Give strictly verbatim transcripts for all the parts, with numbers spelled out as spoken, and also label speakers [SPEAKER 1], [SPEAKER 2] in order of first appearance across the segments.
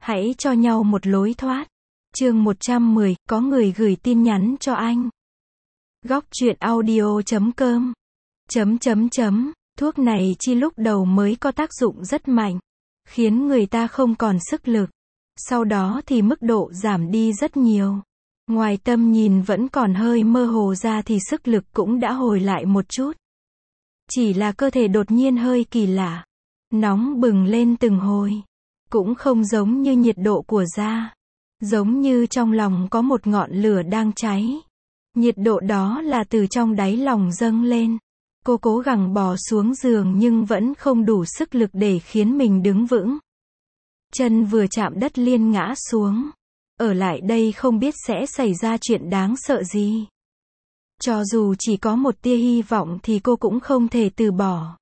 [SPEAKER 1] Hãy cho nhau một lối thoát. Chương một trăm mười, có người gửi tin nhắn cho anh. Góc truyện audio chấm com. Chấm chấm chấm, thuốc này chi lúc đầu mới có tác dụng rất mạnh, khiến người ta không còn sức lực. Sau đó thì mức độ giảm đi rất nhiều. Ngoài tâm nhìn vẫn còn hơi mơ hồ ra thì sức lực cũng đã hồi lại một chút. Chỉ là cơ thể đột nhiên hơi kỳ lạ, nóng bừng lên từng hồi. Cũng không giống như nhiệt độ của da. Giống như trong lòng có một ngọn lửa đang cháy. Nhiệt độ đó là từ trong đáy lòng dâng lên. Cô cố gắng bò xuống giường nhưng vẫn không đủ sức lực để khiến mình đứng vững. Chân vừa chạm đất liền ngã xuống. Ở lại đây không biết sẽ xảy ra chuyện đáng sợ gì. Cho dù chỉ có một tia hy vọng thì cô cũng không thể từ bỏ.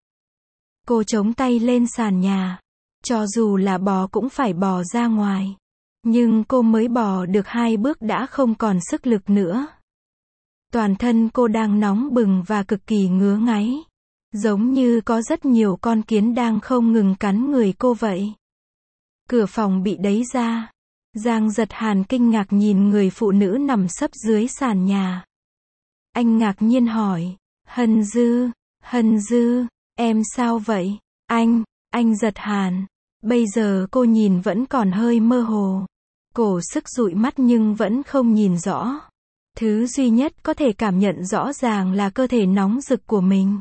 [SPEAKER 1] Cô chống tay lên sàn nhà. Cho dù là bò cũng phải bò ra ngoài. Nhưng cô mới bò được hai bước đã không còn sức lực nữa. Toàn thân cô đang nóng bừng và cực kỳ ngứa ngáy. Giống như có rất nhiều con kiến đang không ngừng cắn người cô vậy. Cửa phòng bị đẩy ra. Giang Giật Hàn kinh ngạc nhìn người phụ nữ nằm sấp dưới sàn nhà. Anh ngạc nhiên hỏi, Hân Dư, Hân Dư, em sao vậy? Anh, anh Giật Hàn. Bây giờ cô nhìn vẫn còn hơi mơ hồ. Cổ sức dụi mắt nhưng vẫn không nhìn rõ. Thứ duy nhất có thể cảm nhận rõ ràng là cơ thể nóng rực của mình.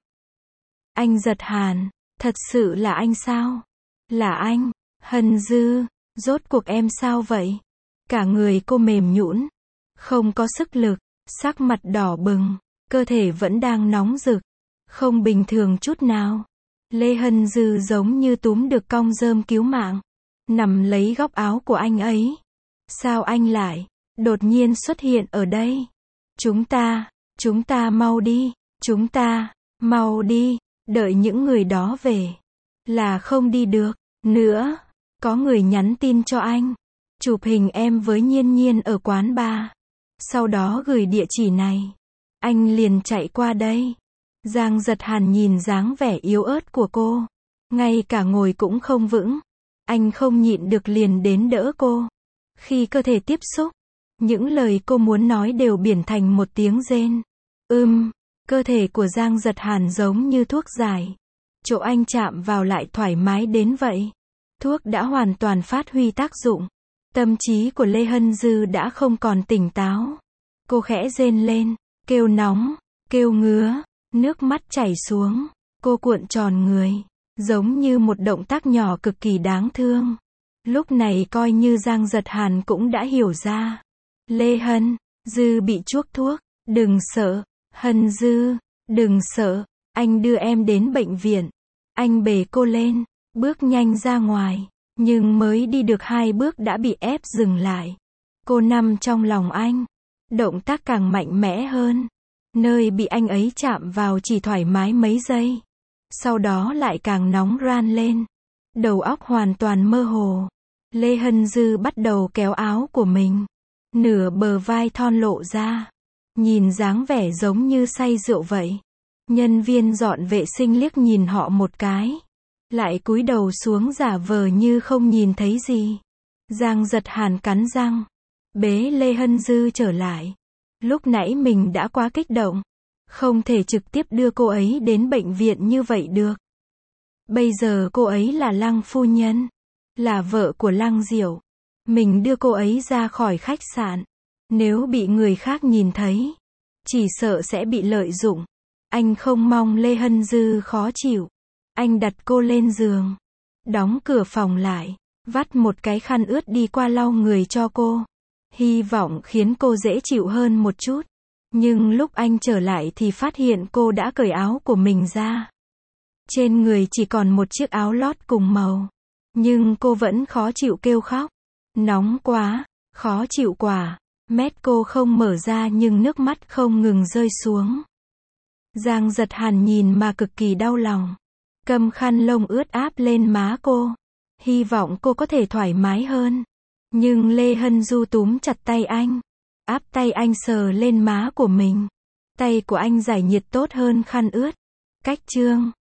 [SPEAKER 1] Anh Giật Hàn, thật sự là anh sao? Là anh, Hân Dư, rốt cuộc em sao vậy? Cả người cô mềm nhũn, không có sức lực, sắc mặt đỏ bừng, cơ thể vẫn đang nóng rực, không bình thường chút nào. Lê Hân Dư giống như túm được cong rơm cứu mạng, nằm lấy góc áo của anh ấy. Sao anh lại đột nhiên xuất hiện ở đây? Chúng ta, chúng ta mau đi, chúng ta, mau đi, đợi những người đó về. Là không đi được nữa. Có người nhắn tin cho anh, chụp hình em với Nhiên Nhiên ở quán bar. Sau đó gửi địa chỉ này. Anh liền chạy qua đây. Giang Giật Hàn nhìn dáng vẻ yếu ớt của cô, ngay cả ngồi cũng không vững. Anh không nhịn được liền đến đỡ cô. Khi cơ thể tiếp xúc, những lời cô muốn nói đều biển thành một tiếng rên. Ưm, cơ thể của Giang Giật Hàn giống như thuốc giải. Chỗ anh chạm vào lại thoải mái đến vậy. Thuốc đã hoàn toàn phát huy tác dụng. Tâm trí của Lê Hân Dư đã không còn tỉnh táo. Cô khẽ rên lên, kêu nóng, kêu ngứa, nước mắt chảy xuống. Cô cuộn tròn người, giống như một động tác nhỏ cực kỳ đáng thương. Lúc này coi như Giang Giật Hàn cũng đã hiểu ra. Lê Hân Dư bị chuốc thuốc, đừng sợ, Hân Dư, đừng sợ, anh đưa em đến bệnh viện. Anh bế cô lên, bước nhanh ra ngoài, nhưng mới đi được hai bước đã bị ép dừng lại. Cô nằm trong lòng anh, động tác càng mạnh mẽ hơn. Nơi bị anh ấy chạm vào chỉ thoải mái mấy giây, sau đó lại càng nóng ran lên. Đầu óc hoàn toàn mơ hồ. Lê Hân Dư bắt đầu kéo áo của mình, nửa bờ vai thon lộ ra, nhìn dáng vẻ giống như say rượu vậy. Nhân viên dọn vệ sinh liếc nhìn họ một cái, lại cúi đầu xuống giả vờ như không nhìn thấy gì. Giang Giật Hàn cắn răng, bế Lê Hân Dư trở lại. Lúc nãy mình đã quá kích động, không thể trực tiếp đưa cô ấy đến bệnh viện như vậy được. Bây giờ cô ấy là Lăng phu nhân, là vợ của Lăng Diệu. Mình đưa cô ấy ra khỏi khách sạn. Nếu bị người khác nhìn thấy, chỉ sợ sẽ bị lợi dụng. Anh không mong Lê Hân Dư khó chịu. Anh đặt cô lên giường, đóng cửa phòng lại, vắt một cái khăn ướt đi qua lau người cho cô. Hy vọng khiến cô dễ chịu hơn một chút. Nhưng lúc anh trở lại thì phát hiện cô đã cởi áo của mình ra. Trên người chỉ còn một chiếc áo lót cùng màu. Nhưng cô vẫn khó chịu kêu khóc. Nóng quá, khó chịu quá. Mét cô không mở ra nhưng nước mắt không ngừng rơi xuống. Giang Giật Hàn nhìn mà cực kỳ đau lòng. Cầm khăn lông ướt áp lên má cô. Hy vọng cô có thể thoải mái hơn. Nhưng Lê Hân Du túm chặt tay anh. Áp tay anh sờ lên má của mình. Tay của anh giải nhiệt tốt hơn khăn ướt. Cách chương